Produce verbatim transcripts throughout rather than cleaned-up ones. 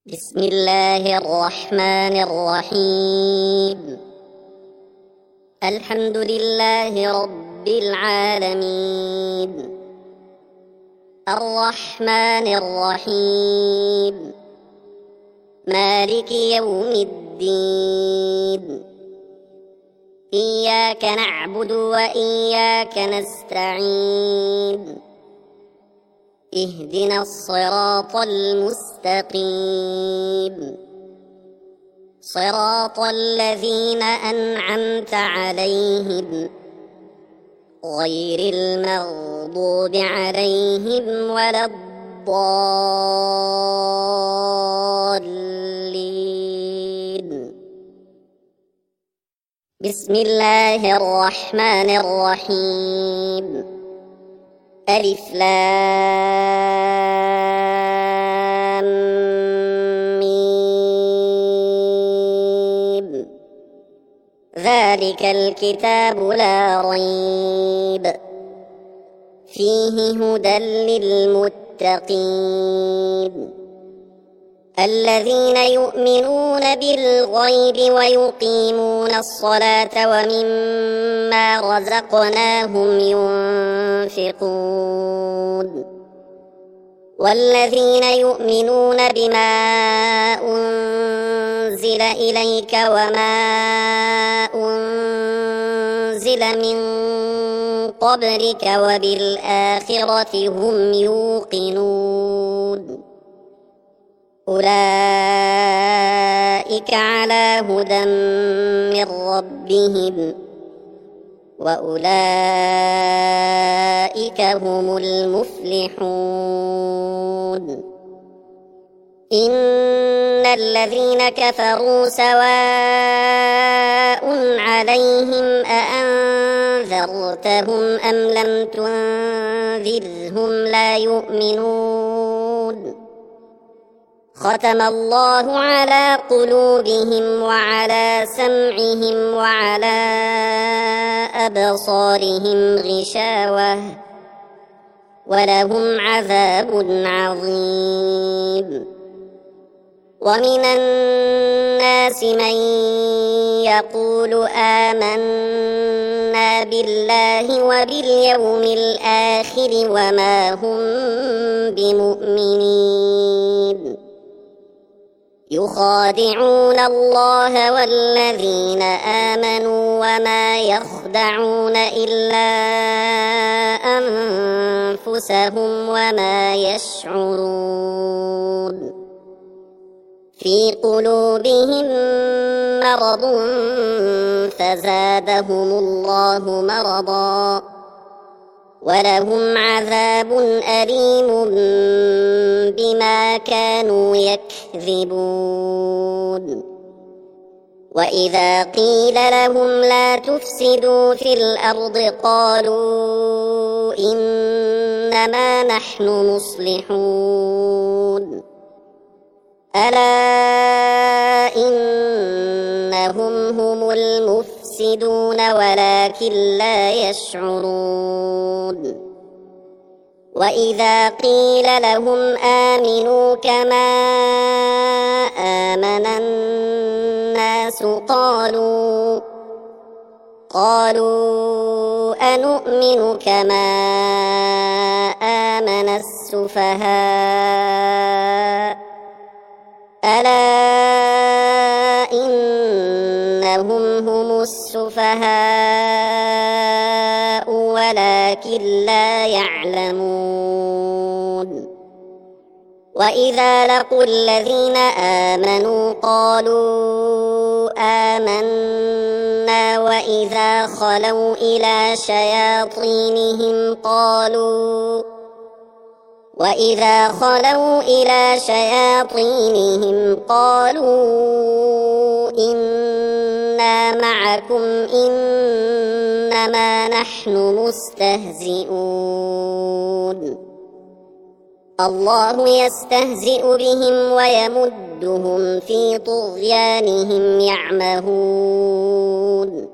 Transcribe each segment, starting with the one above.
بسم الله الرحمن الرحيم. الحمد لله رب العالمين، الرحمن الرحيم، مالك يوم الدين. إياك نعبد وإياك نستعين، اهدنا الصراط المستقيم، صراط الذين أنعمت عليهم غير المغضوب عليهم ولا الضالين. بسم الله الرحمن الرحيم. ألف لام ميم. ذلك الكتاب لا ريب فيه هدى للمتقين، الذين يؤمنون بالغيب ويقيمون الصلاة ومما رزقناهم ينفقون، والذين يؤمنون بما أنزل إليك وما أنزل من قبلك وبالآخرة هم يوقنون، أولئك على هدى من ربهم وأولئك هم المفلحون. إن الذين كفروا سواء عليهم أأنذرتهم أم لم تنذرهم لا يؤمنون. ختم الله على قلوبهم وعلى سمعهم وعلى أبصارهم غشاوة ولهم عذاب عظيم. ومن الناس من يقول آمنا بالله وباليوم الآخر وما هم بمؤمنين، يخادعون الله والذين آمنوا وما يخدعون إلا أنفسهم وما يشعرون. في قلوبهم مرض فزادهم الله مرضا ولهم عذاب أليم بما كانوا يكذبون. وإذا قيل لهم لا تفسدوا في الأرض قالوا إنما نحن مصلحون، ألا إنهم هم المفسدون ولكن لا يشعرون. وإذا قيل لهم آمنوا كما آمن الناس قالوا قالوا أنؤمن كما آمن السفهاء، ألا إنهم هم السفهاء ولكن لا يعلمون. وإذا لقوا الذين آمنوا قالوا آمنا وإذا خلوا إلى شياطينهم قالوا وإذا خلوا إلى شياطينهم قالوا إنا معكم إنما نحن مستهزئون. الله يستهزئ بهم ويمدهم في طغيانهم يعمهون.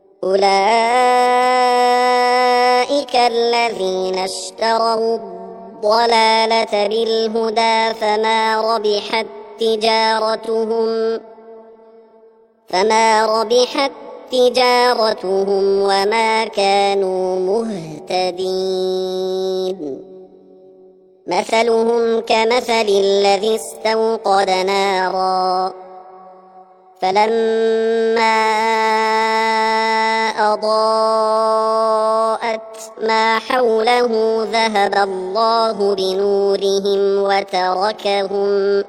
أولئك الذين اشتروا الضلالة بالهدى فما ربحت تجارتهم فما ربحت تجارتهم وما كانوا مهتدين. مثلهم كمثل الذي استوقد نارا فلما أضاءت ما حوله ذهب الله بنورهم وتركهم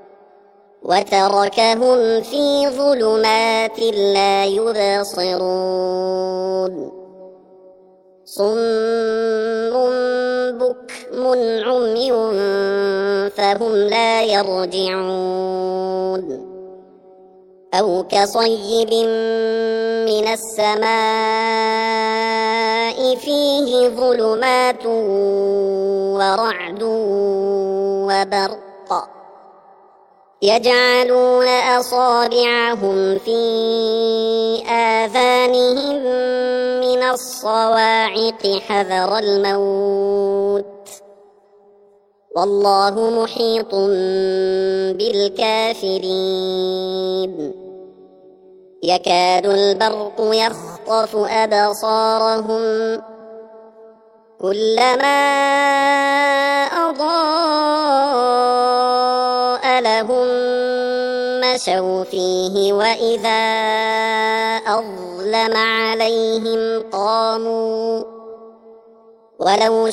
وتركهم في ظلمات لا يبصرون. صم بكم عمي فهم لا يرجعون. أو كصيب من السماء فيه ظلمات ورعد وبرق يجعلون أصابعهم في آذانهم من الصواعق حذر الموت والله محيط بالكافرين. يكاد البرق يخطف أبصارهم كلما أضاء لهم مشوا فيه وإذا أظلم عليهم قاموا ولو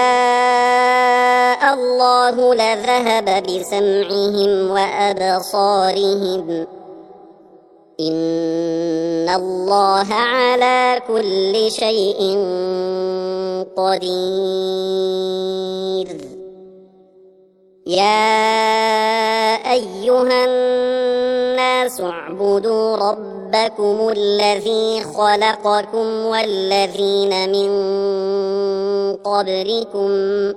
شاء الله لذهب بسمعهم وأبصارهم إن الله على كل شيء قدير. يا أيها الناس اعبدوا ربكم الذي خلقكم والذين من قبلكم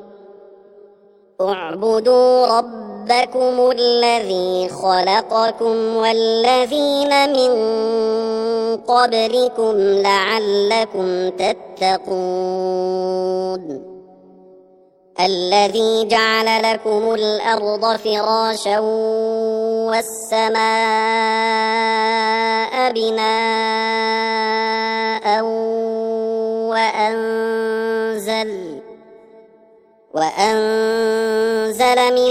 اعبدوا ربكم الذي خلقكم والذين من قبلكم لعلكم تتقون. الذي جعل لكم الأرض فراشا والسماء بناء وأنزل وأنزل من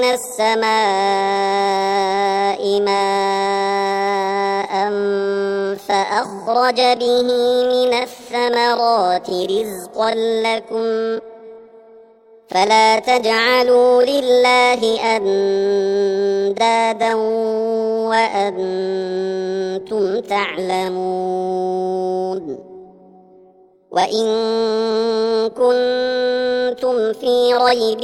السماء ماء فأخرج به من الثمرات رزقا لكم فلا تجعلوا لله أندادا وأنتم تعلمون. وإن كنتم في ريب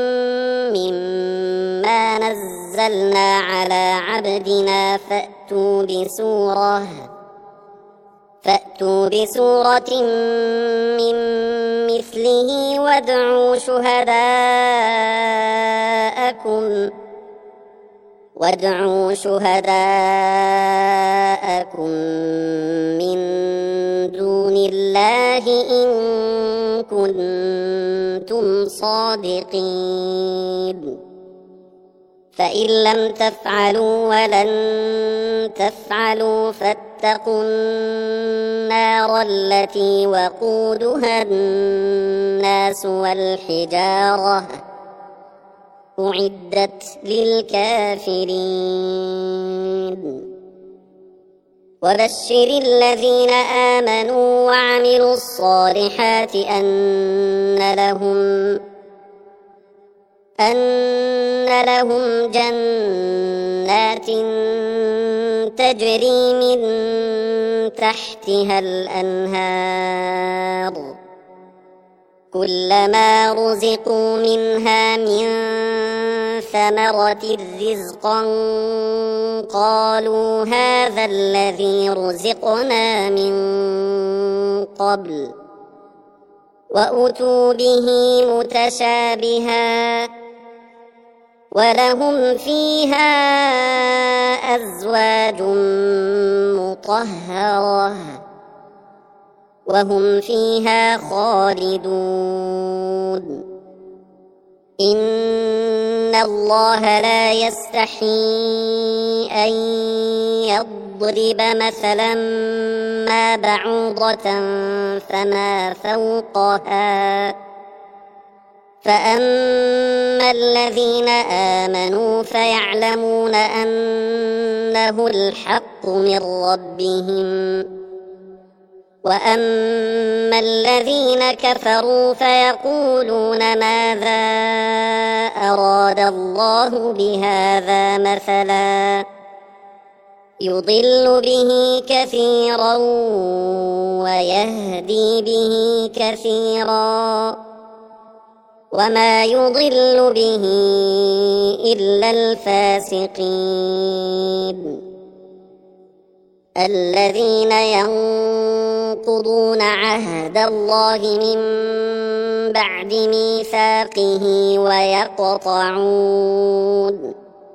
مما نزلنا على عبدنا فأتوا بسورة فأتوا بسورة من مثله وادعوا شهداءكم وادعوا شهداءكم من دون الله إن كنتم صادقين. فإن لم تفعلوا ولن تفعلوا فاتقوا النار التي وقودها الناس والحجارة أعدت للكافرين. وبشر الذين آمنوا وعملوا الصالحات أن لهم أن لهم جنات تجري من تحتها الأنهار كلما رزقوا منها من ثمرة رزقا قالوا هذا الذي رزقنا من قبل وأتوا به متشابها ولهم فيها أزواج مطهرة وهم فيها خالدون. إن الله لا يستحي أن يضرب مثلا ما بعوضة فما فوقها فأما الذين آمنوا فيعلمون أنه الحق من ربهم وأما الذين كفروا فيقولون ماذا أراد الله بهذا مثلا يضل به كثيرا ويهدي به كثيرا وما يضل به إلا الفاسقين الذين ينقضون عهد الله من بعد ميثاقه ويقطعون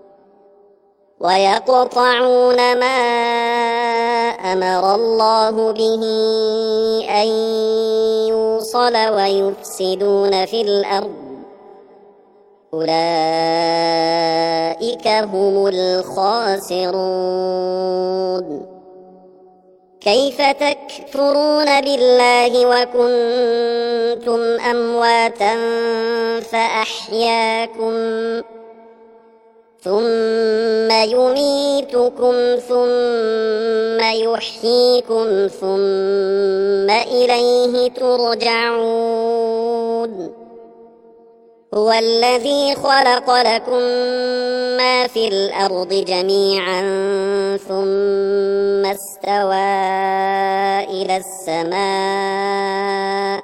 ويقطعون ما أمر الله به أن يوصل ويفسدون في الأرض أولئك هم الخاسرون كيف تكفرون بالله وكنتم أمواتا فأحياكم ثم يميتكم ثم يحييكم ثم إليه ترجعون هو الذي خلق لكم ما في الأرض جميعا ثم استوى إلى السماء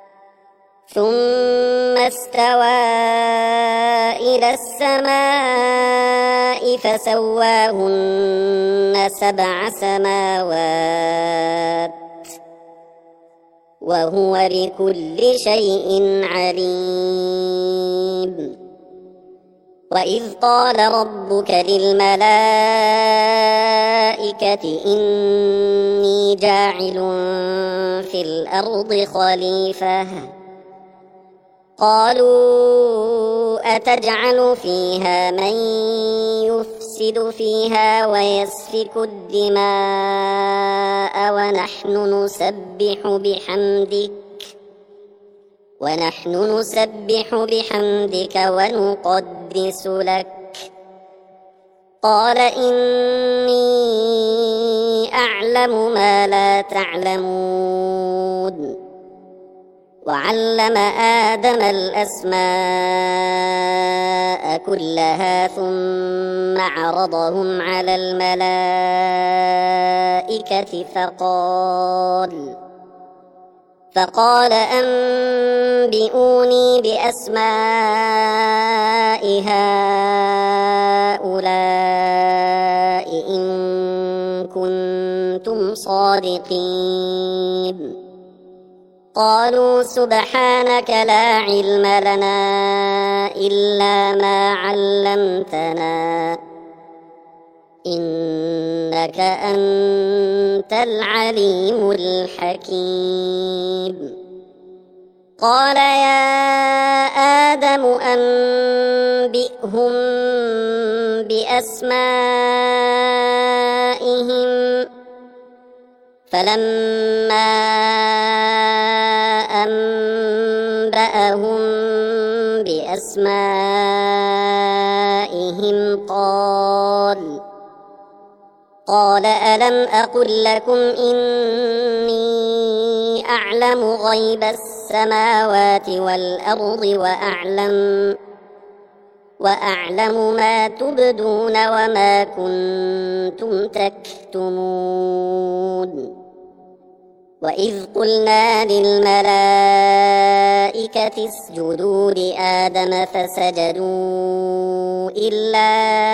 ثم استوى إلى السماء فسواهن سبع سماوات وهو بكل شيء عليم وإذ قال ربك للملائكة إني جاعل في الأرض خليفة قالوا أتجعل فيها من يفسد فيها ويسفك الدماء ونحن نسبح بحمدك ونحن نسبح بحمدك ونقدس لك قال إني أعلم ما لا تعلمون وعلم آدم الأسماء كلها ثم عرضهم على الملائكة فقال فقال أنبئوني بأسماء هؤلاء إن كنتم صادقين قالوا سبحانك لا علم لنا إلا ما علمتنا إنك أنت العليم الحكيم قال يا آدم أنبئهم بأسمائهم فلما أنبأهم بأسمائهم قال قال ألم أقل لكم إني أعلم غيب السماوات والأرض وأعلم وأعلم ما تبدون وما كنتم تكتمون وإذ قلنا للملائكة اسجدوا لآدم فسجدوا إلا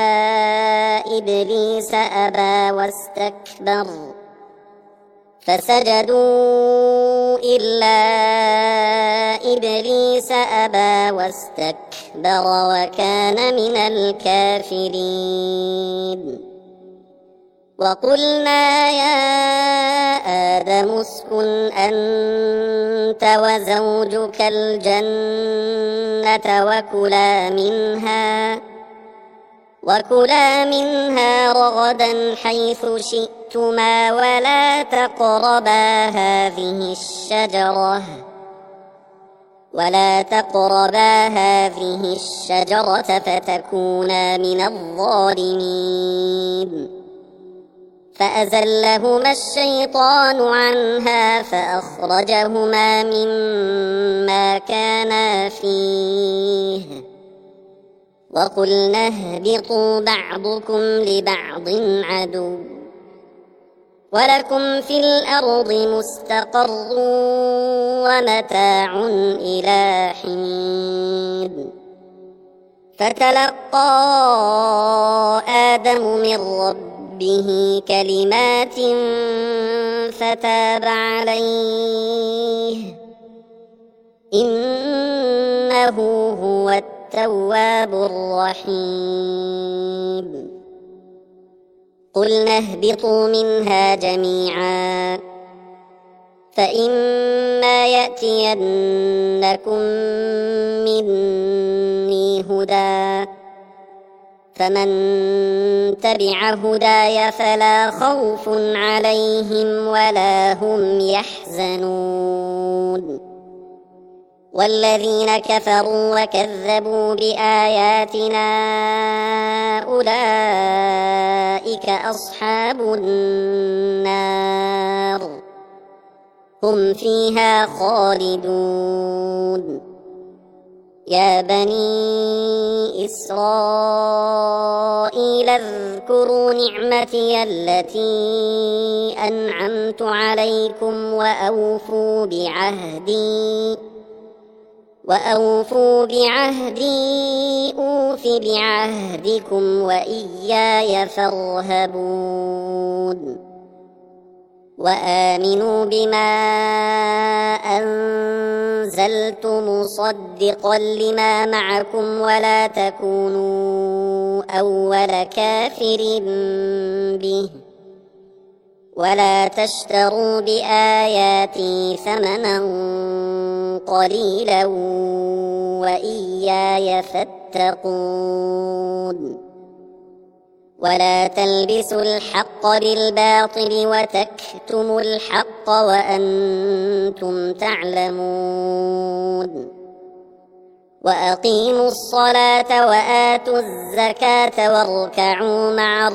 إبليس أبى واستكبر فسجدوا إلا إبليس أبى واستكبر وكان من الكافرين وقلنا يا آدم اسكن أنت وزوجك الجنة وكلا منها وكلا منها رغدا حيث شئتما ولا تقربا هذه الشجرة ولا تقربا هذه الشجرة فتكونا من الظالمين فأزلهما الشيطان عنها فأخرجهما مما كانا فيه وقلنا اهبطوا بعضكم لبعض عدو ولكم في الأرض مستقر ومتاع إلى حين فتلقى آدم من ربه كلمات فتاب عليه إنه هو التواب الرحيم قلنا اهبطوا منها جميعا فإما يأتينكم مني هدى فمن تبع هداي فلا خوف عليهم ولا هم يحزنون والذين كفروا وكذبوا بآياتنا أولئك أصحاب النار هم فيها خالدون يا بني إسرائيل اذكروا نعمتي التي أنعمت عليكم وأوفوا بعهدي وأوفوا بعهدي أوف بعهدكم وإياي فارهبون وآمنوا بما أنزلت مصدقا لما معكم ولا تكونوا أول كافر به ولا تشتروا بآياتي ثمنا قليلا وإياي فاتقون ولا تلبسوا الحق بالباطل وتكتموا الحق وأنتم تعلمون وأقيموا الصلاة وآتوا الزكاة واركعوا مع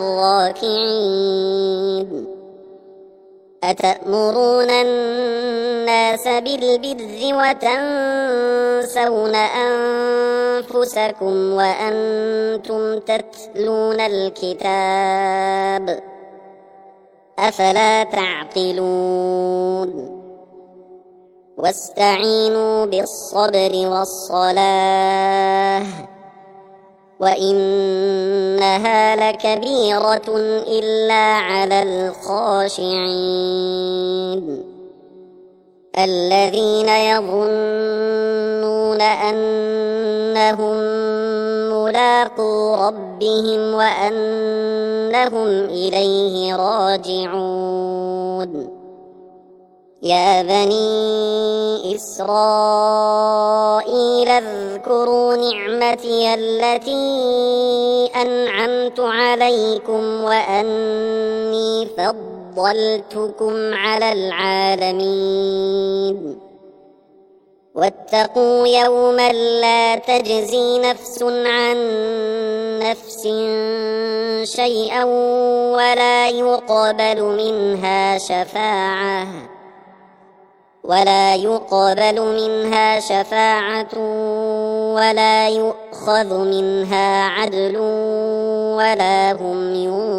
الراكعين أتأمرون الناس بالبر وتنسون أنفسكم وأنتم تتلون الكتاب أفلا تعقلون واستعينوا بالصبر والصلاة وإنها لكبيرة إلا على الخاشعين الذين يظنون أنهم ملاقو ربهم وأنهم إليه راجعون يا بني إسرائيل اذكروا نعمتي التي أنعمت عليكم وأني فضلتكم على العالمين واتقوا يوما لا تجزي نفس عن نفس شيئا ولا يقبل منها شفاعة ولا يقبل منها شفاعة ولا يؤخذ منها عدل ولا هم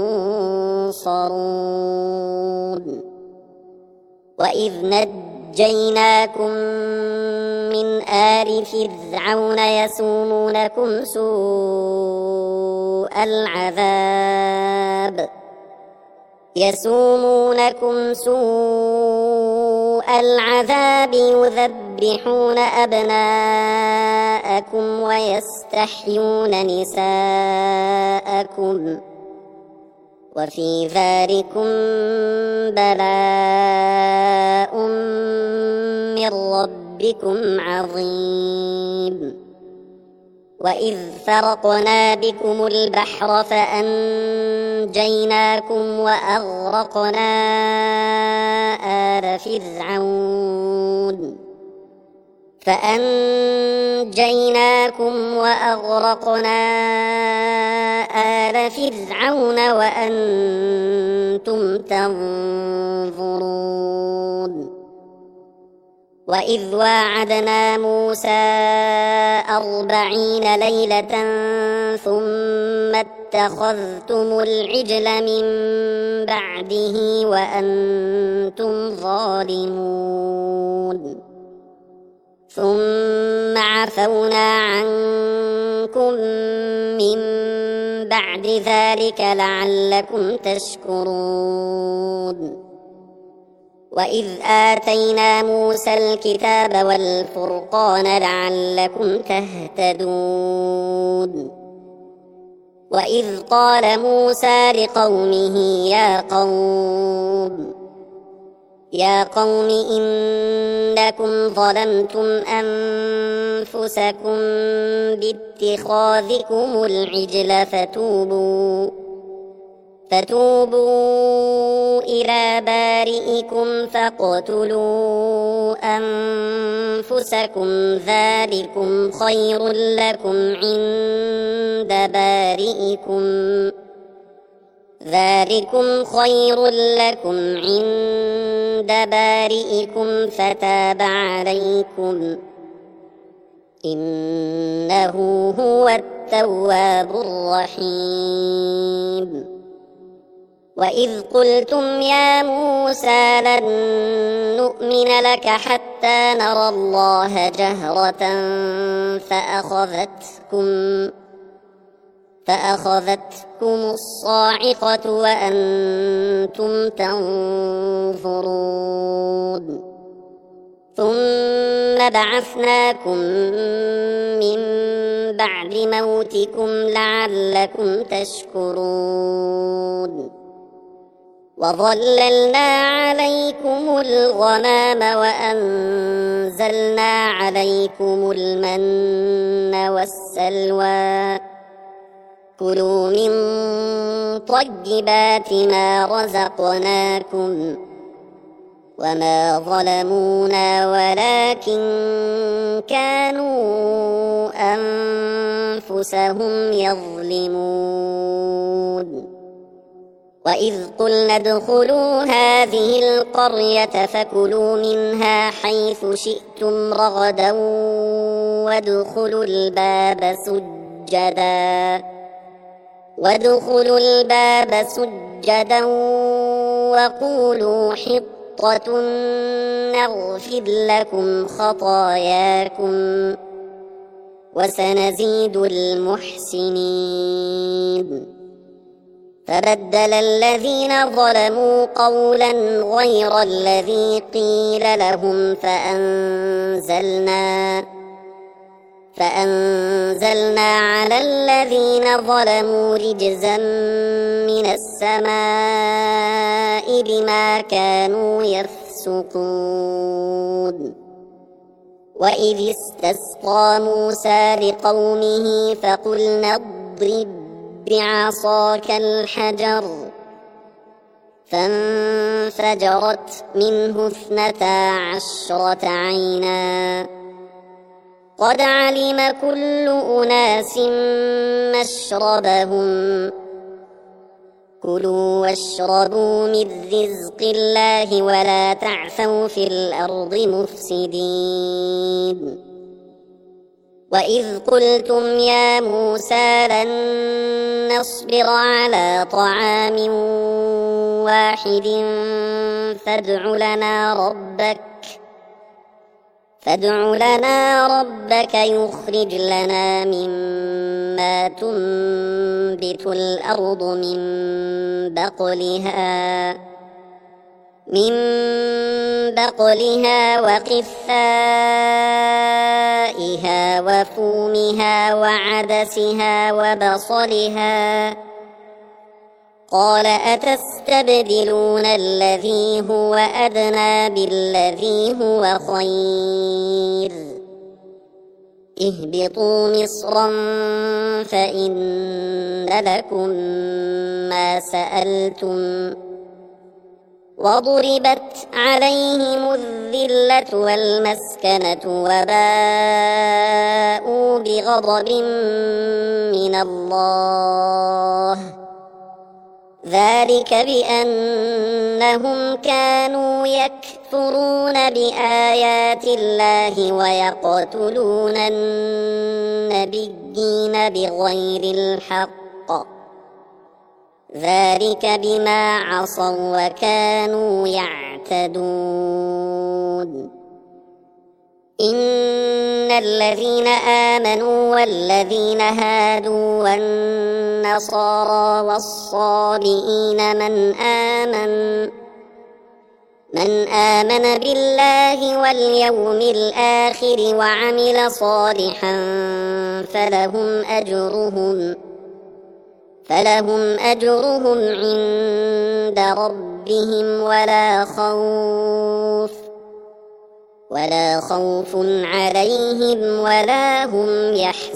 ينصرون وإذ نجيناكم من آل فرعون يسومونكم سوء العذاب يسومونكم سوء العذاب يذبحون أبناءكم ويستحيون نساءكم وفي ذلكم بلاء من ربكم عظيم. وإذ فرقنا بكم البحر فأنجيناكم وأغرقنا آل فرعون فأنجيناكم وأغرقنا آل فرعون وأنتم تنظرون. وإذ واعدنا موسى أربعين ليلة ثم اتخذتم العجل من بعده وأنتم ظالمون ثم عفونا عنكم من بعد ذلك لعلكم تشكرون. وإذ آتينا موسى الكتاب والفرقان لعلكم تهتدون. وإذ قال موسى لقومه يا قوم يا قوم إنكم ظلمتم أنفسكم باتخاذكم العجل فتوبوا فتوبوا إلى بارئكم فاقتلوا أنفسكم ذلكم خير لكم عند بارئكم ذلكم خير لكم عند بارئكم فتاب عليكم إنه هو التواب الرحيم. وإذ قلتم يا موسى لن نؤمن لك حتى نرى الله جهرة فأخذتكم فأخذتكم الصاعقة وأنتم تنظرون ثم بعثناكم من بعد موتكم لعلكم تشكرون. وظللنا عليكم الغمام وأنزلنا عليكم المن والسلوى كلوا من طيبات ما رزقناكم وما ظلمونا ولكن كانوا أنفسهم يظلمون. وإذ قلنا ادخلوا هذه القرية فكلوا منها حيث شئتم رغدا وادخلوا الباب سجدا وادخلوا الباب سجدا وقولوا حطة نغفر لكم خطاياكم وسنزيد المحسنين. فبدل الذين ظلموا قولا غير الذي قيل لهم فأنزلنا فأنزلنا على الذين ظلموا رجزا من السماء بما كانوا يفسقون. وإذ استسقى موسى لقومه فقلنا اضرب بعصاك الحجر فانفجرت منه اثنتا عشرة عينا قد علم كل أناس مشربهم كلوا واشربوا من رزق الله ولا تعثوا في الأرض مفسدين. وإذ قلتم يا موسى لن نصبر على طعام واحد فادع لنا ربك فادع لنا ربك يخرج لنا مما تنبت الأرض من بقلها من بقلها وقثائها وفومها وعدسها وبصلها قال أتستبدلون الذي هو أدنى بالذي هو خير اهبطوا مصرا فإن لكم ما سألتم وضربت عليهم الذلة والمسكنة وباءوا بغضب من الله ذلك بأنهم كانوا يكفرون بآيات الله ويقتلون النبيين بغير الحق ذلك بما عصوا وكانوا يعتدون إن الذين آمنوا والذين هادوا والنصارى والصابئين من آمن من آمن بالله واليوم الآخر وعمل صالحا فلهم أجرهم فلهم أجرهم عند ربهم ولا خوف ولا خوف عليهم ولا هم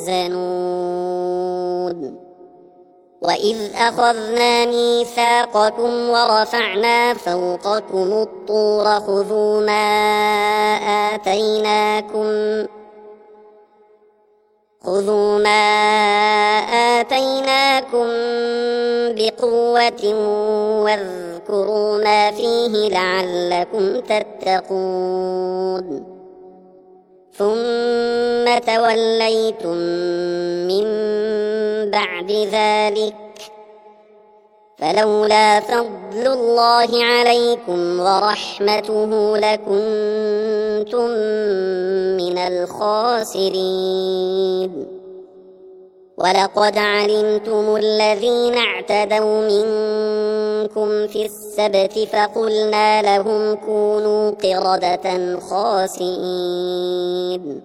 يحزنون وإذ أخذنا ميثاقكم ورفعنا فوقكم الطور خذوا ما آتيناكم خذوا ما آتيناكم بقوة واذكروا ما فيه لعلكم تتقون ثم توليتم من بعد ذلك فلولا فضل الله عليكم ورحمته لكنتم من الخاسرين ولقد علمتم الذين اعتدوا منكم في السبت فقلنا لهم كونوا قردة خاسئين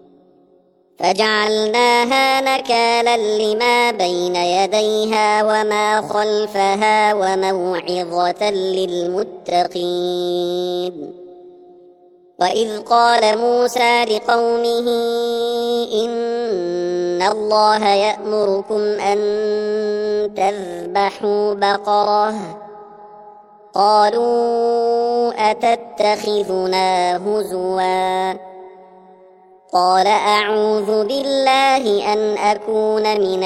فجعلناها نكالا لما بين يديها وما خلفها وموعظة للمتقين وإذ قال موسى لقومه إن الله يأمركم أن تذبحوا بقرة قالوا أتتخذنا هزوا قال أعوذ بالله أن أكون من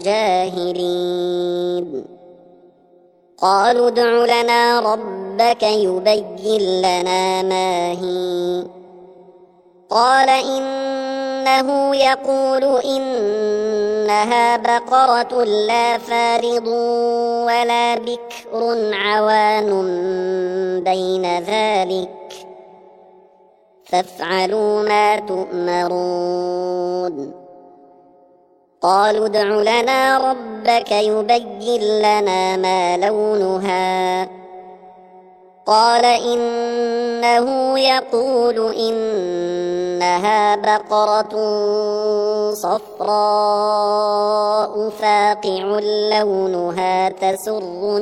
الجاهلين قالوا ادع لنا ربك يبين لنا ما هي قال إنه يقول إنها بقرة لا فارض ولا بكر عوان بين ذلك فافعلوا ما تؤمرون قالوا ادع لنا ربك يبين لنا ما لونها قال إنه يقول إنها بقرة صفراء فاقع لونها تسر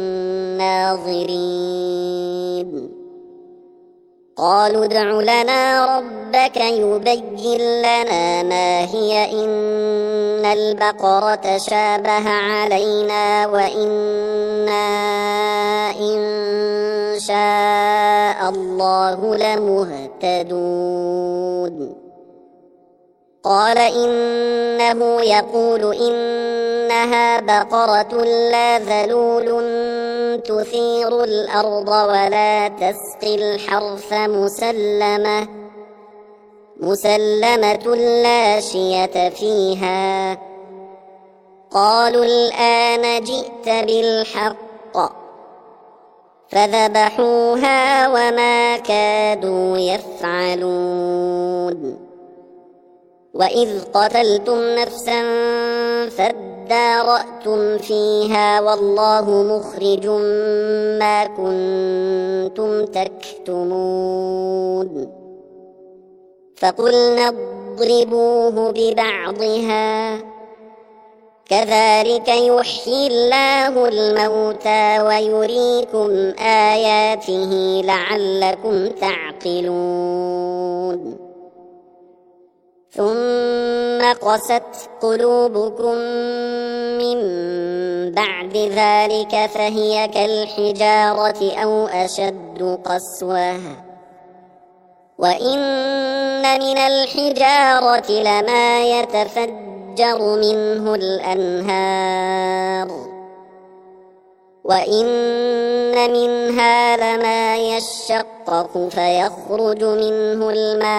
الناظرين قالوا ادع لنا ربك يبين لنا ما هي إن البقرة شابه علينا وإنا إن شاء الله لمهتدون قال إنه يقول إنها بقرة لا ذلول تثير الأرض ولا تسقي الحرث مسلمة مسلمة لا شية فيها قالوا الآن جئت بالحق فذبحوها وما كادوا يفعلون وإذ قتلتم نفسا فادارأتم فيها والله مخرج ما كنتم تكتمون فقلنا اضربوه ببعضها كذلك يحيي الله الموتى ويريكم آياته لعلكم تعقلون ثم قست قلوبكم من بعد ذلك فهي كالحجارة أو أشد قسوة وإن من الحجارة لما يتفجر منه الأنهار وإن منها لما يشقق فيخرج منه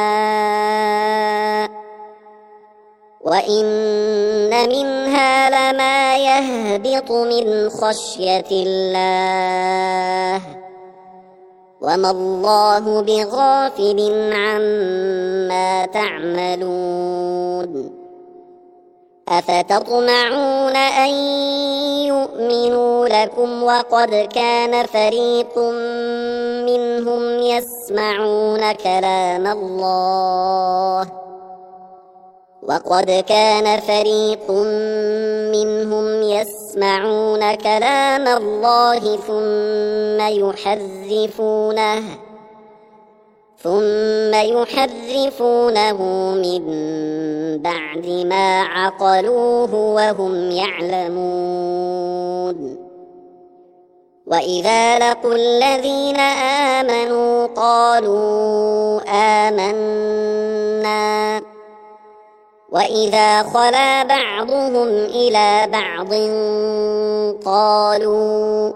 الماء وإن منها لما يهبط من خشية الله وما الله بغافل عما تعملون أفتطمعون أن يؤمنوا لكم وقد كان فريق منهم يسمعون كلام الله وقد كان فريق منهم يسمعون كلام الله ثم يحرفونه ثم يحرفونه من بعد ما عقلوه وهم يعلمون وإذا لقوا الذين آمنوا قالوا آمنا وإذا خلا بعضهم إلى بعض قالوا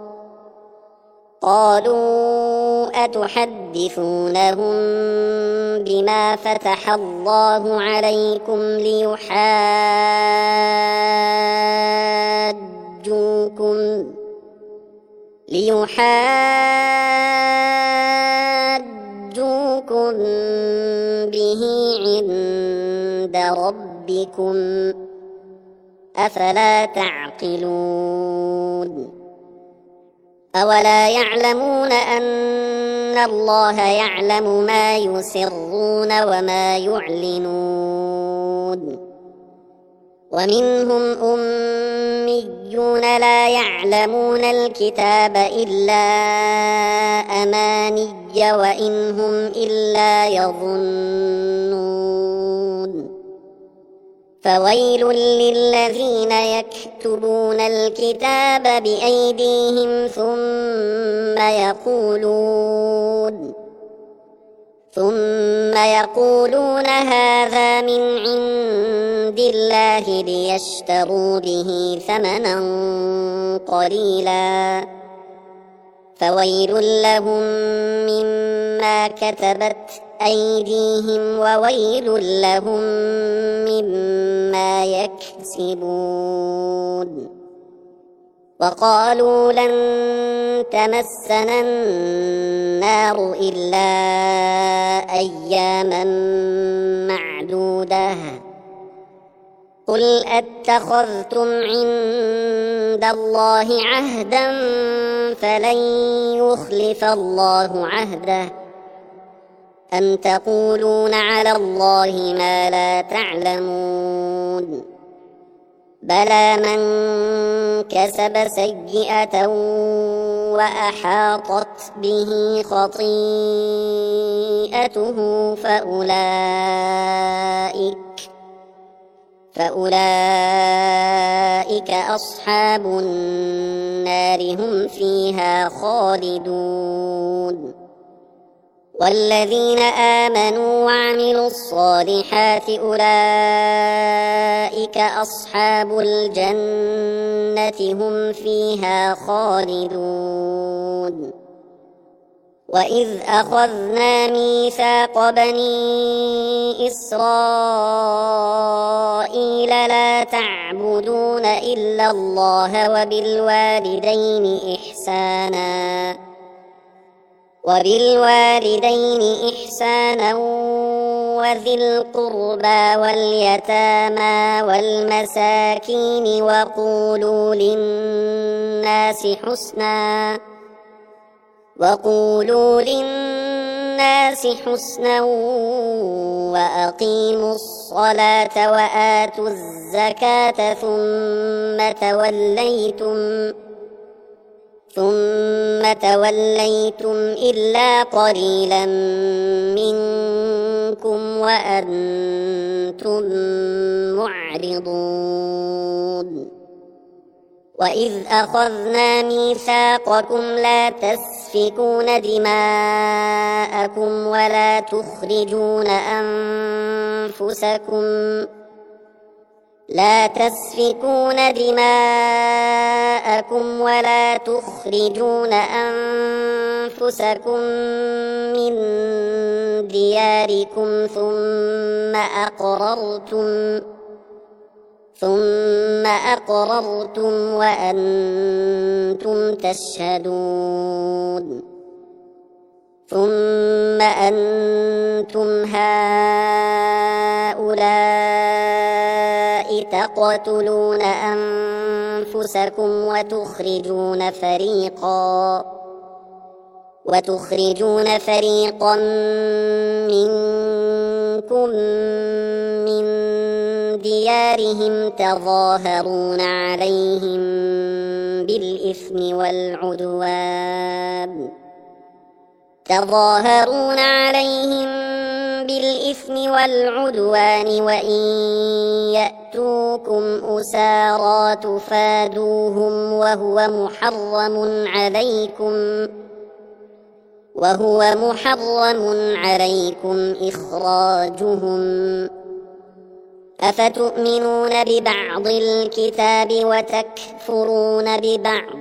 قالوا أتحدثونهم بما فتح الله عليكم ليحاجوكم ليحاجوكم به عند ربكم أفلا تعقلون أولا يعلمون أن الله يعلم ما يسرون وما يعلنون ومنهم أميون لا يعلمون الكتاب إلا أماني وإن هم إلا يظنون فويل للذين يكتبون الكتاب بأيديهم ثم يقولون ثم يقولون هذا من عند الله ليشتروا به ثمنا قليلا فويل لهم مما كتبت أيديهم وويل لهم مما يكسبون وقالوا لن تمسنا النار إلا أياما معدودة قل أتخذتم عند الله عهدا فلن يخلف الله عهده أم تقولون على الله ما لا تعلمون بلى من كسب سيئة وأحاطت به خطيئته فأولئك فأولئك أصحاب النار هم فيها خالدون والذين آمنوا وعملوا الصالحات أولئك أصحاب الجنة هم فيها خالدون وإذ أخذنا ميثاق بني إسرائيل لا تعبدون إلا الله وبالوالدين إحسانا وبالوالدين إحسانا وذي القربى واليتامى والمساكين وقولوا للناس حسنا وقولوا للناس حسنا وأقيموا الصلاة وآتوا الزكاة ثم توليتم ثم توليتم إلا قليلا منكم وأنتم معرضون وإذ أخذنا ميثاقكم لا تسفكون دماءكم ولا تخرجون أنفسكم لا تسفكون دماءكم ولا تخرجون أنفسكم من دياركم ثم أقررتم ثم أقررتم وأنتم تشهدون ثم أنتم هؤلاء تقتلون أنفسكم وتخرجون فريقا وتخرجون فريقا منكم من ديارهم تظاهرون عليهم بالإثم والعدوان تظاهرون عليهم بالإثم والعدوان وإن يأتوكم أسارى تفادوهم وهو محرم عليكم وهو محرم عليكم إخراجهم أفتؤمنون ببعض الكتاب وتكفرون ببعض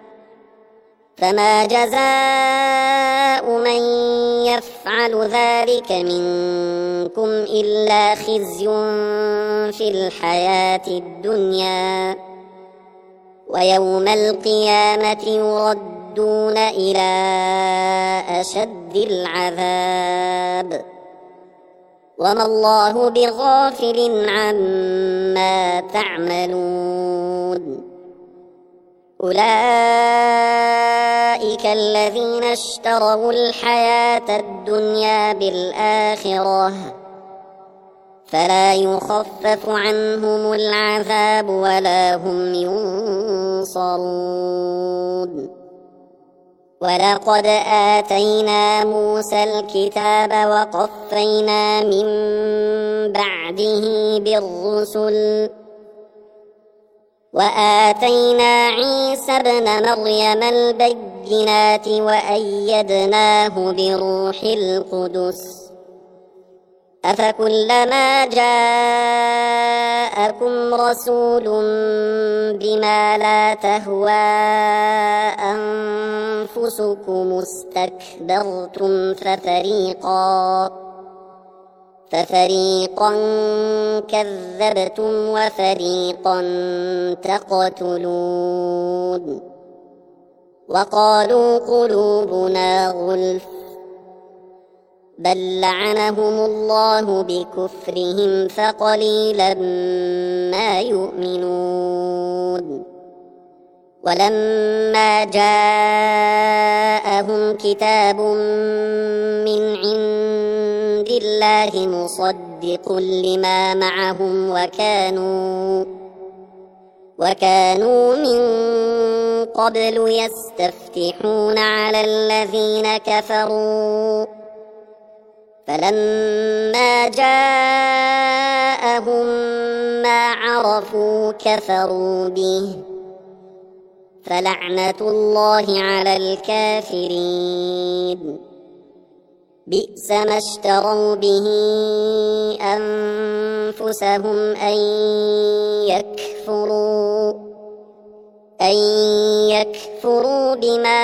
فما جزاء من يفعل ذلك منكم إلا خزي في الحياة الدنيا ويوم القيامة يردون إلى أشد العذاب وما الله بغافل عما تعملون أولئك الذين اشتروا الحياة الدنيا بالآخرة فلا يخفف عنهم العذاب ولا هم ينصرون ولقد آتينا موسى الكتاب وقفينا من بعده بالرسل وآتينا عيسى ابن مريم البينات وأيدناه بروح القدس أفكلما جاءكم رسول بما لا تهوى أنفسكم استكبرتم ففريقا ففريقا كذبتم وفريقا تقتلون وقالوا قلوبنا غلف بل لعنهم الله بكفرهم فقليلا ما يؤمنون ولما جاءهم كتاب من عند الله مصدق لما معهم وكانوا وكانوا من قبل يستفتحون على الذين كفروا فلما جاءهم ما عرفوا كفروا به فلعنة الله على الكافرين بئس ما اشتروا به أنفسهم أن يكفروا أن يكفروا بما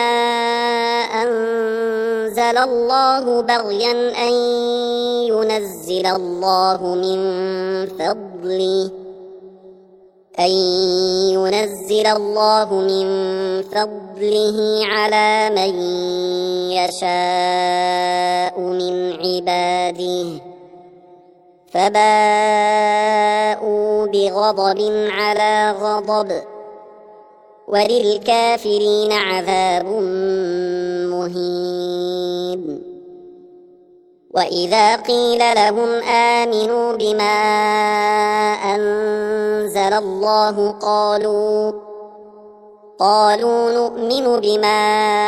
أنزل الله بغيا أن ينزل الله من فضله أن ينزل الله من فضله على من يشاء من عباده فباءوا بغضب على غضب وللكافرين عذاب مهين وإذا قيل لهم آمنوا بما أنزل الله قالوا قالوا نؤمن بما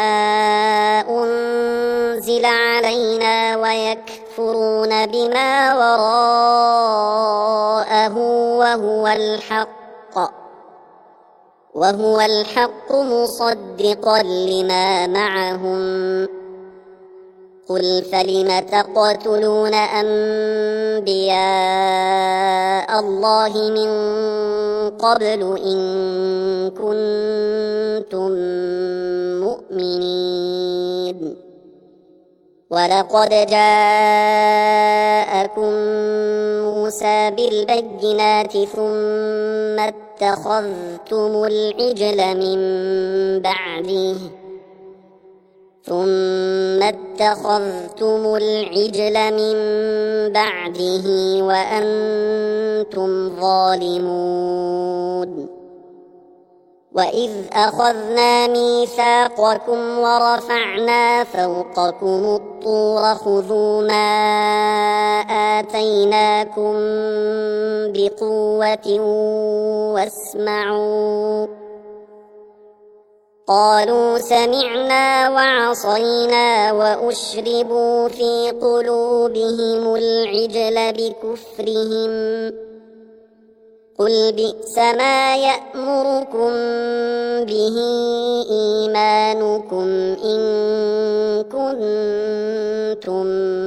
أنزل علينا ويكفرون بما وراءه وهو الحق وهو الحق مصدقا لما معهم قل فلم تقتلون أنبياء الله من قبل إن كنتم مؤمنين ولقد جاءكم موسى بالبينات ثم اتخذتم العجل من بعده ثم اتخذتم العجل من بعده وأنتم ظالمون وإذ أخذنا ميثاقكم ورفعنا فوقكم الطور خذوا ما آتيناكم بقوة واسمعوا قالوا سمعنا وعصينا وأشربوا في قلوبهم العجل بكفرهم قل بئس ما يأمركم به إيمانكم إن كنتم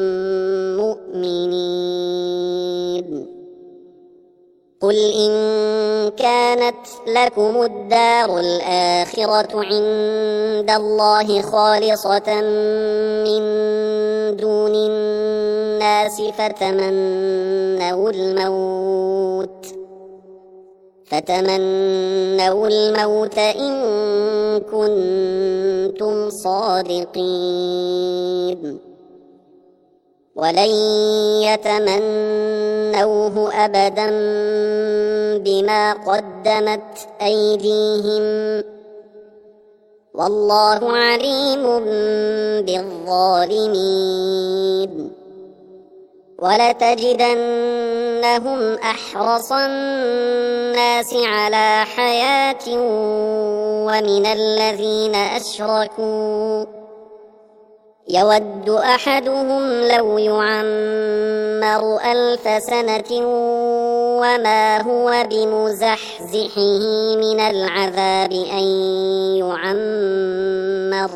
مؤمنين قل إن كانت لكم الدار الآخرة عند الله خالصة من دون الناس فتمنوا الموت فتمنوا الموت إن كنتم صادقين ولن يتمنوه أبدا بما قدمت أيديهم والله عليم بالظالمين ولتجدنهم أحرص الناس على حياة ومن الذين أشركوا يود أحدهم لو يعمر ألف سنة وما هو بمزحزحه من العذاب أن يعمر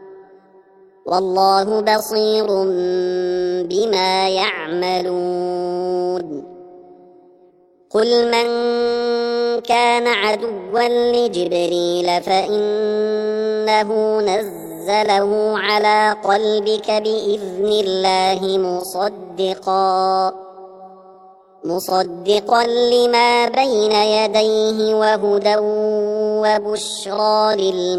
والله بصير بما يعملون قل من كان عدوا لجبريل فإنه نزله على قلبك بإذن الله مصدقا مصدقا لما بين يديه وهدى وبشرى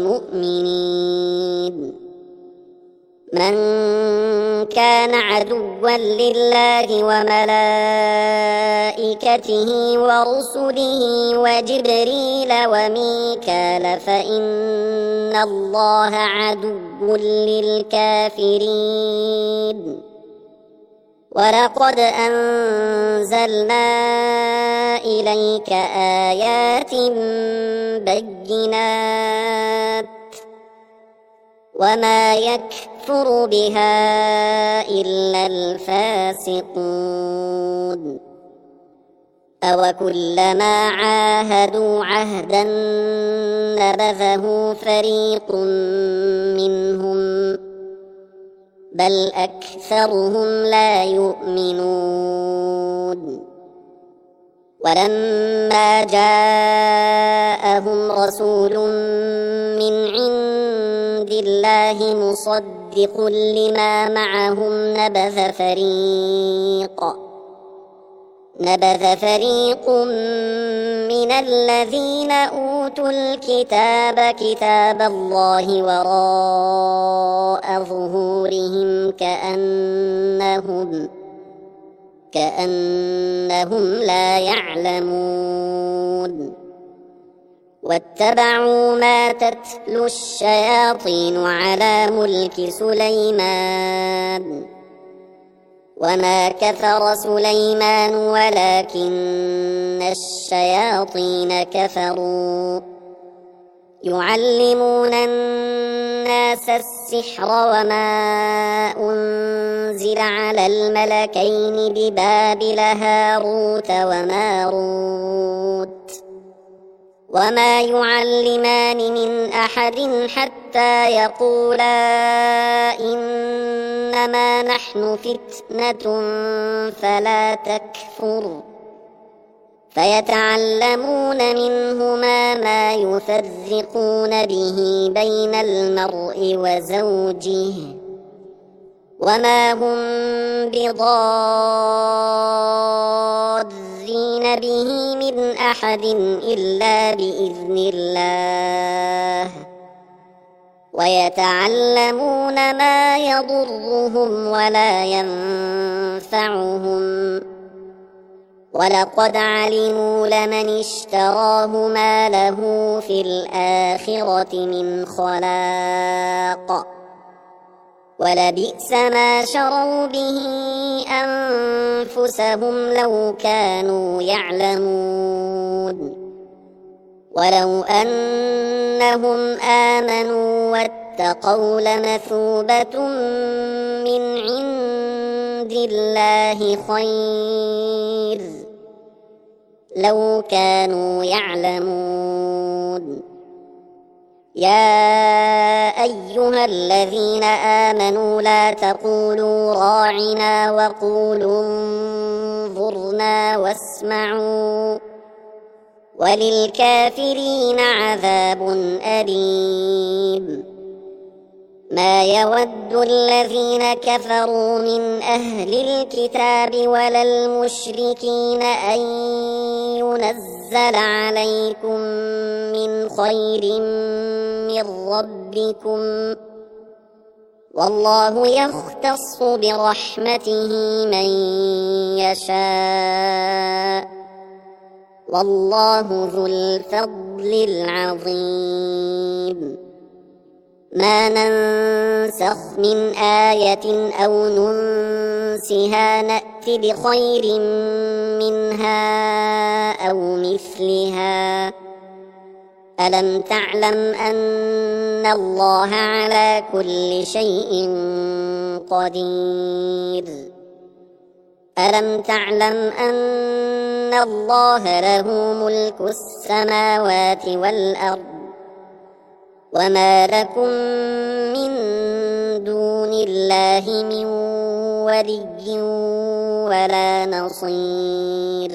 للمؤمنين من كان عدوا لله وملائكته ورسله وجبريل وميكال فإن الله عدو للكافرين ولقد أنزلنا إليك آيات بينات وما يكفر بها إلا الفاسقون أوكلما عاهدوا عهدا نبذه فريق منهم بل أكثرهم لا يؤمنون ولما جاءهم رسول من عند الله مصدق لما معهم نبذ فريق نبذ فريق من الذين أوتوا الكتاب كتاب الله وراء ظهورهم كأنهم كأنهم لا يعلمون واتبعوا ما تتلو الشياطين على ملك سليمان وما كفر سليمان ولكن الشياطين كفروا يعلمون الناس السحر وما أنزل على الملكين ببابل هاروت وماروت وما يعلمان من أحد حتى يقولا إنما نحن فتنة فلا تكفر فيتعلمون منهما ما يفرقون به بين المرء وزوجه وما هم بضارين به من أحد إلا بإذن الله ويتعلمون ما يضرهم ولا ينفعهم ولقد علموا لمن اشتراه ما له في الآخرة من خلاق ولبئس ما شروا به أنفسهم لو كانوا يعلمون ولو أنهم آمنوا واتقوا لمثوبة من عند الله خير لو كانوا يعلمون يا أيها الذين آمنوا لا تقولوا راعنا وقولوا انظرنا واسمعوا وللكافرين عذاب أليم ما يود الذين كفروا من أهل الكتاب ولا المشركين أن ينزل عليكم من خير من ربكم والله يختص برحمته من يشاء والله ذو الفضل العظيم ما ننسخ من آية أو ننسها نأت بخير منها أو مثلها ألم تعلم أن الله على كل شيء قدير ألم تعلم أن الله له ملك السماوات والأرض وما لكم من دون الله من ولي ولا نصير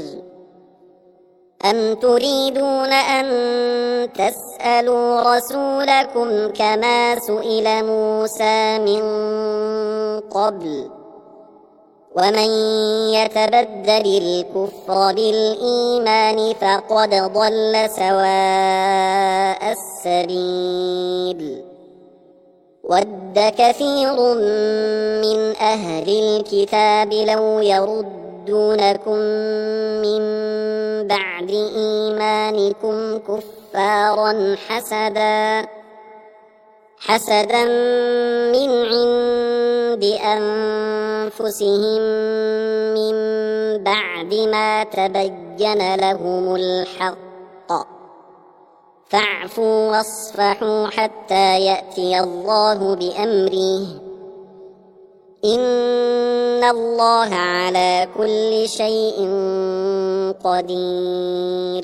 أم تريدون أن تسألوا رسولكم كما سئل موسى من قبل ومن يتبدل الكفر بالإيمان فقد ضل سواء السبيل ود كثير من أهل الكتاب لو يردونكم من بعد إيمانكم كفارا حسدا حسدا من عند أنفسهم من بعد ما تبين لهم الحق فاعفوا واصفحوا حتى يأتي الله بأمره إن الله على كل شيء قدير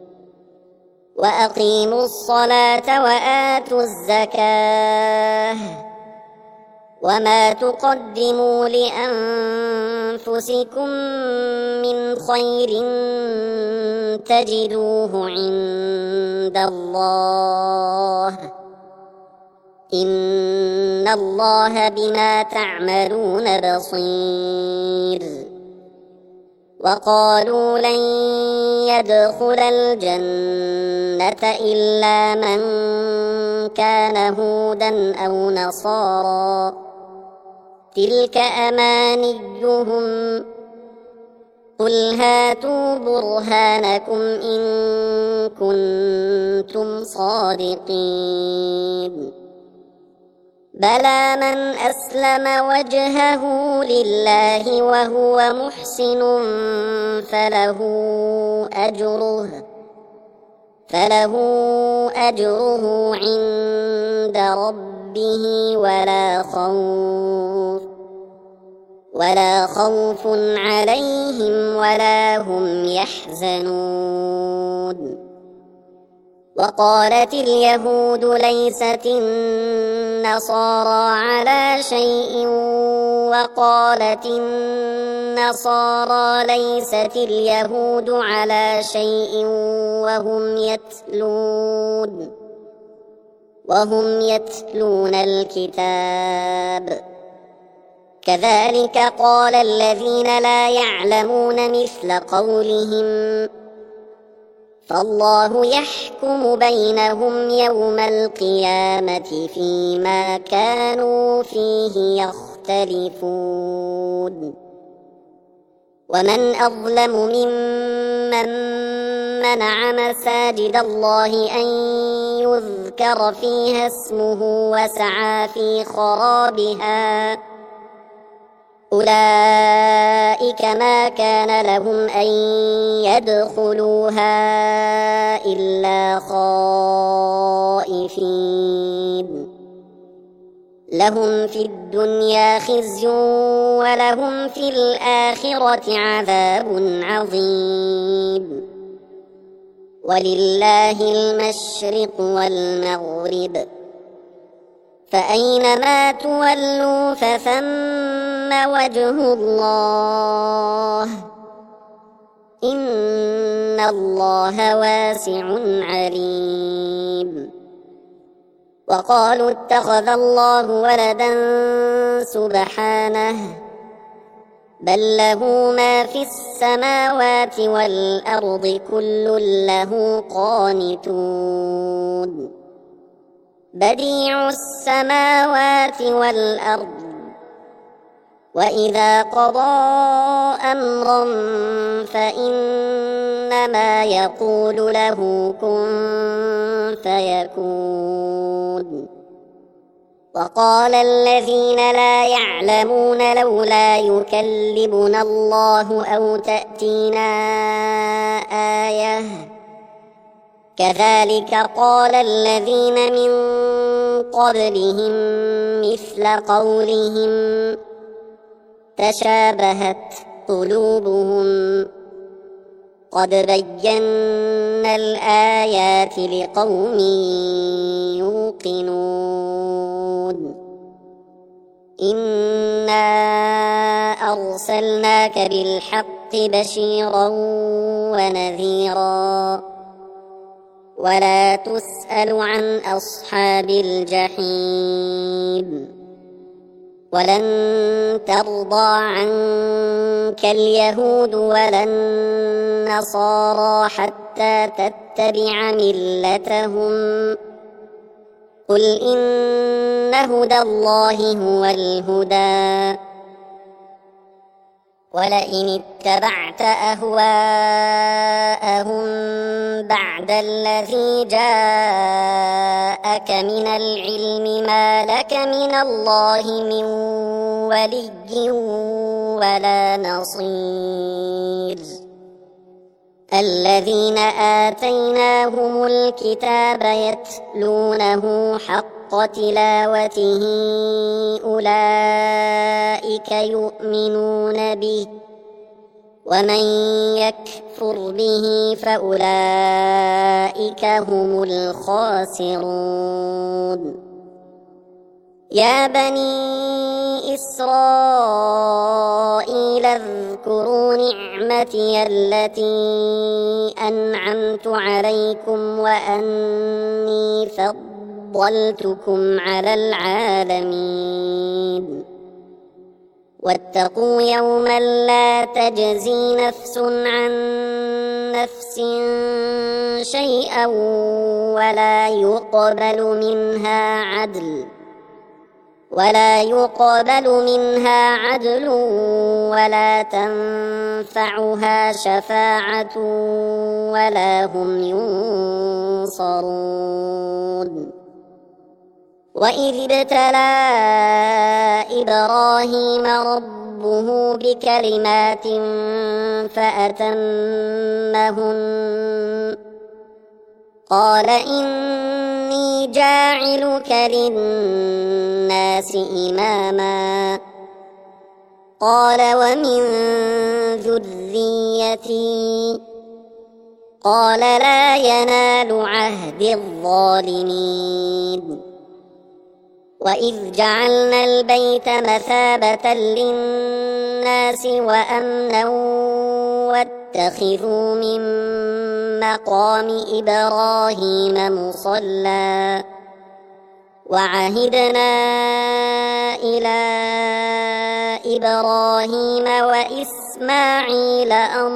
وأقيموا الصلاة وآتوا الزكاة وما تقدموا لأنفسكم من خير تجدوه عند الله إن الله بما تعملون بصير وقالوا لن يدخل الجنة إلا من كان هودا أو نصارى تلك أمانيهم قل هاتوا برهانكم إن كنتم صادقين بلى من أسلم وجهه لله وهو محسن فله أجره فله أجره عند ربه ولا خوف ولا خوف عليهم ولا هم يحزنون. وقالت اليهود ليست النصارى على شيء وقالت النصارى ليست اليهود على شيء وهم يتلون وهم يتلون الكتاب. كذلك قال الذين لا يعلمون مثل قولهم فالله يحكم بينهم يوم القيامة فيما كانوا فيه يختلفون. ومن أظلم ممن منع مساجد الله أن يذكر فيها اسمه وسعى في خرابها أولئك ما كان لهم أن يدخلوها إلا خائفين لهم في الدنيا خزي ولهم في الآخرة عذاب عظيم. ولله المشرق والمغرب فأينما تولوا فثم وجه الله إن الله واسع عليم. وقالوا اتخذ الله ولدا سبحانه بل له ما في السماوات والأرض كل له قانتون. بديع السماوات والأرض وإذا قضى أمرا فإنما يقول له كن فيكون. وقال الذين لا يعلمون لولا يكلمنا الله أو تأتينا آية كذلك قال الذين من قبلهم مثل قولهم تشابهت قلوبهم قد بينا الآيات لقوم يوقنون. إنا أرسلناك بالحق بشيرا ونذيرا ولا تسأل عن أصحاب الجحيم. ولن ترضى عنك اليهود ولا النصارى حتى تتبع ملتهم قل إن هدى الله هو الهدى ولئن اتبعت أهواءهم بعد الذي جاءك من العلم ما لك من الله من ولي ولا نصير. الذين آتيناهم الكتاب يتلونه حق تلاوته أولئك يؤمنون به ومن يكفر به فأولئك هم الخاسرون. يا بني إسرائيل اذكروا نعمتي التي أنعمت عليكم وأني فضلتكم على العالمين. واتقوا يوما لا تجزي نفس عن نفس شيئا ولا يقبل منها عدل ولا يقبل منها عدل ولا تنفعها شفاعة ولا هم ينصرون. وإذ ابتلى إبراهيم ربه بكلمات فأتمهن قال إني جاعلك للناس إماما قال ومن ذريتي قال لا ينال عهد الظالمين وإذ جعلنا البيت مثابة للناس وأمنا واتخذوا من مقام إبراهيم مصلى وعهدنا إلى إبراهيم وإسماعيل أن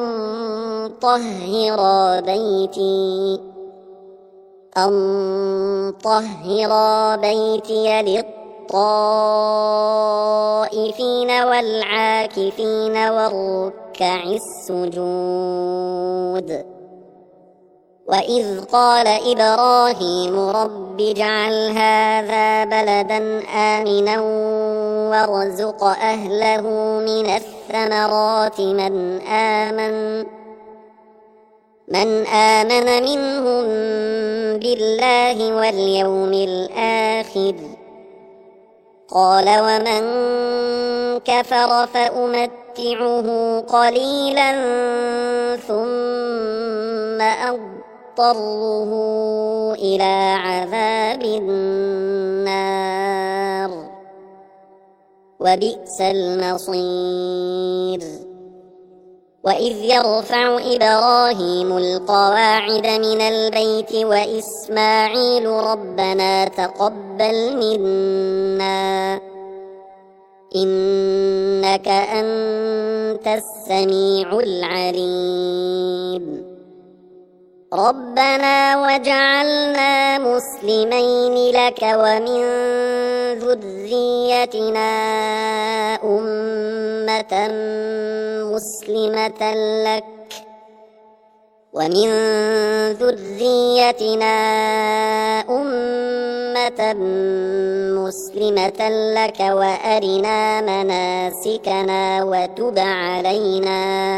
طهرا بيتي أن طهرا بيتي للطائفين والعاكفين والركع السجود وإذ قال إبراهيم رب اجعل هذا بلدا آمنا وارزق أهله من الثمرات من آمن من آمن منهم بالله واليوم الآخر قال ومن كفر فأمتعه قليلا ثم أضطره إلى عذاب النار وبئس المصير وإذ يرفع إبراهيم القواعد من البيت وإسماعيل ربنا تقبل منا إنك أنت السميع العليم ربنا وجعلنا مسلمين لك ومن ذريتنا أمة مسلمة لك ومن ذريتنا أمة مسلمة لك وأرنا مناسكنا وتب علينا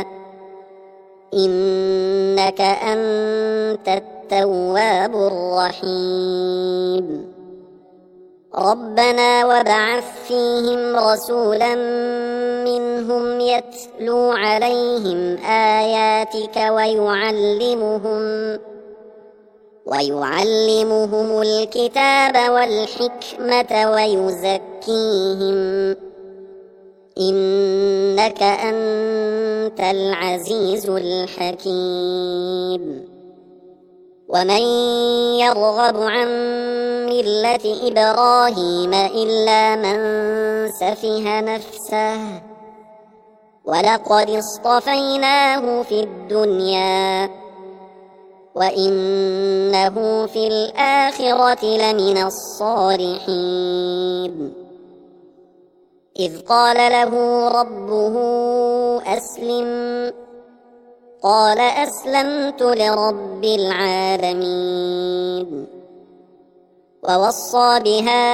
إنك أنت التواب الرحيم ربنا وابعث فيهم رسولا منهم يتلو عليهم آياتك ويعلمهم ويعلمهم الكتاب والحكمة ويزكيهم إنك أنت العزيز الحكيم ومن يرغب عن ملة إبراهيم إلا من سفه نفسه ولقد اصطفيناه في الدنيا وإنه في الآخرة لمن الصالحين إذ قال له ربه أسلم قال أسلمت لرب العالمين ووصى بها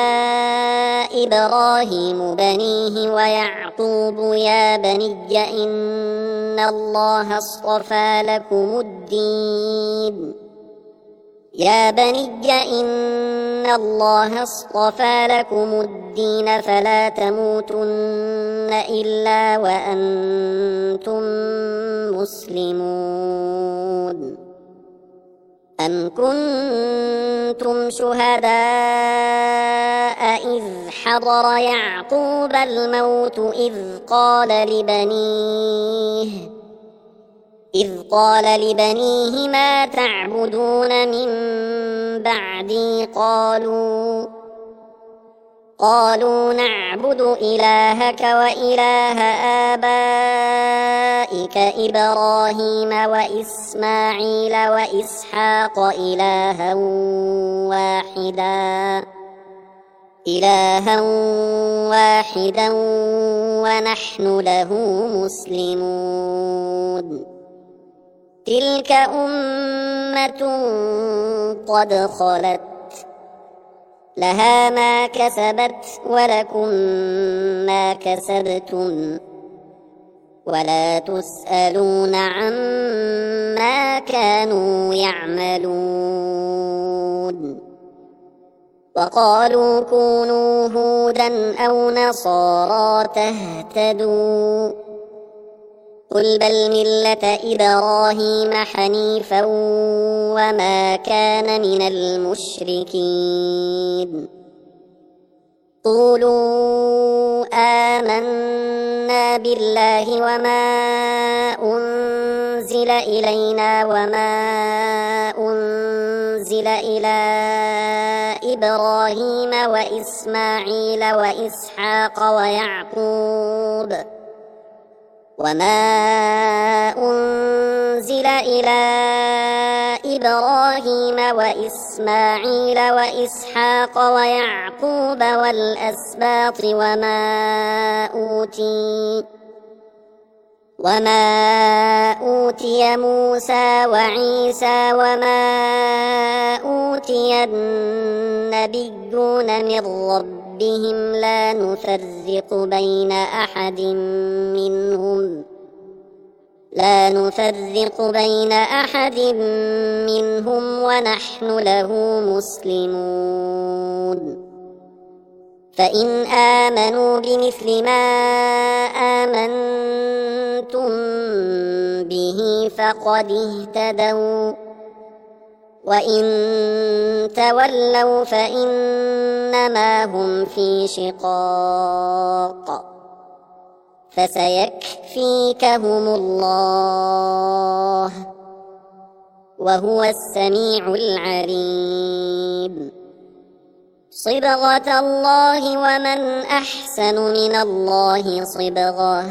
إبراهيم بنيه ويعقوب يا بني إن الله اصطفى لكم الدين يا بني إن الله اصطفى لكم الدين فلا تموتن إلا وأنتم مسلمون أم كنتم شهداء إذ حضر يعقوب الموت إذ قال لبنيه إذ قال لبنيه ما تعبدون من بعدي قالوا قالوا نعبد إلهك وإله آبائك إبراهيم وإسماعيل وإسحاق إلها واحدا إلها واحدا ونحن له مسلمون تلك أمة قد خلت لها ما كسبت ولكم ما كسبتم ولا تسألون عما كانوا يعملون. وقالوا كونوا هودا أو نصارى تهتدوا قل بل ملة إبراهيم حنيفا وما كان من المشركين. قولوا آمنا بالله وما أنزل إلينا وما أنزل إلى إبراهيم وإسماعيل وإسحاق ويعقوب وما أنزل إلى إبراهيم وإسماعيل وإسحاق ويعقوب والأسباط وما أوتي وما أوتي موسى وعيسى وما أوتي النبيون من ربهم لا نفرق بين أحد منهم لا نفرق بين أحد منهم ونحن له مسلمون. فإن آمنوا بمثل ما آمنتم به فقد اهتدوا وإن تولوا فإنما هم في شقاق فسيكفيكهم الله وهو السميع العليم. صبغة الله ومن أحسن من الله صبغة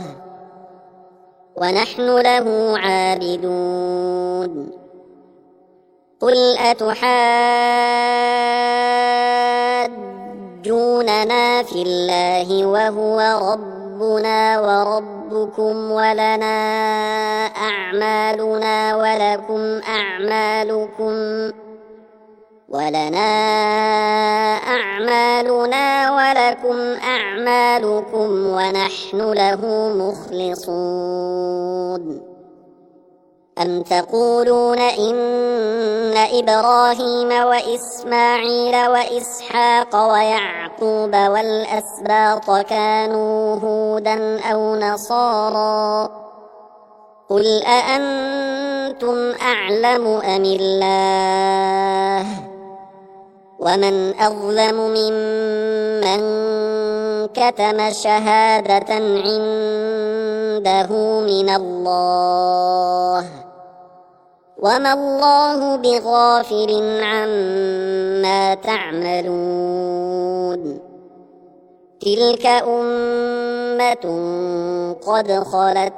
ونحن له عابدون. قل أتحاجوننا في الله وهو ربنا وربكم ولنا أعمالنا ولكم أعمالكم ولنا أعمالنا ولكم أعمالكم ونحن له مخلصون. أم تقولون إن إبراهيم وإسماعيل وإسحاق ويعقوب والأسباط كانوا هودا أو نصارى قل أأنتم أعلم أم الله ومن أظلم ممن كتم شهادة عنده من الله وما الله بغافل عما تعملون. تلك أمة قد خلت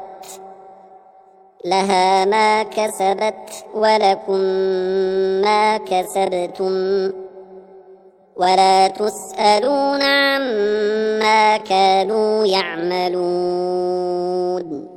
لها ما كسبت ولكم ما كسبتم ولا تسألون عما كانوا يعملون.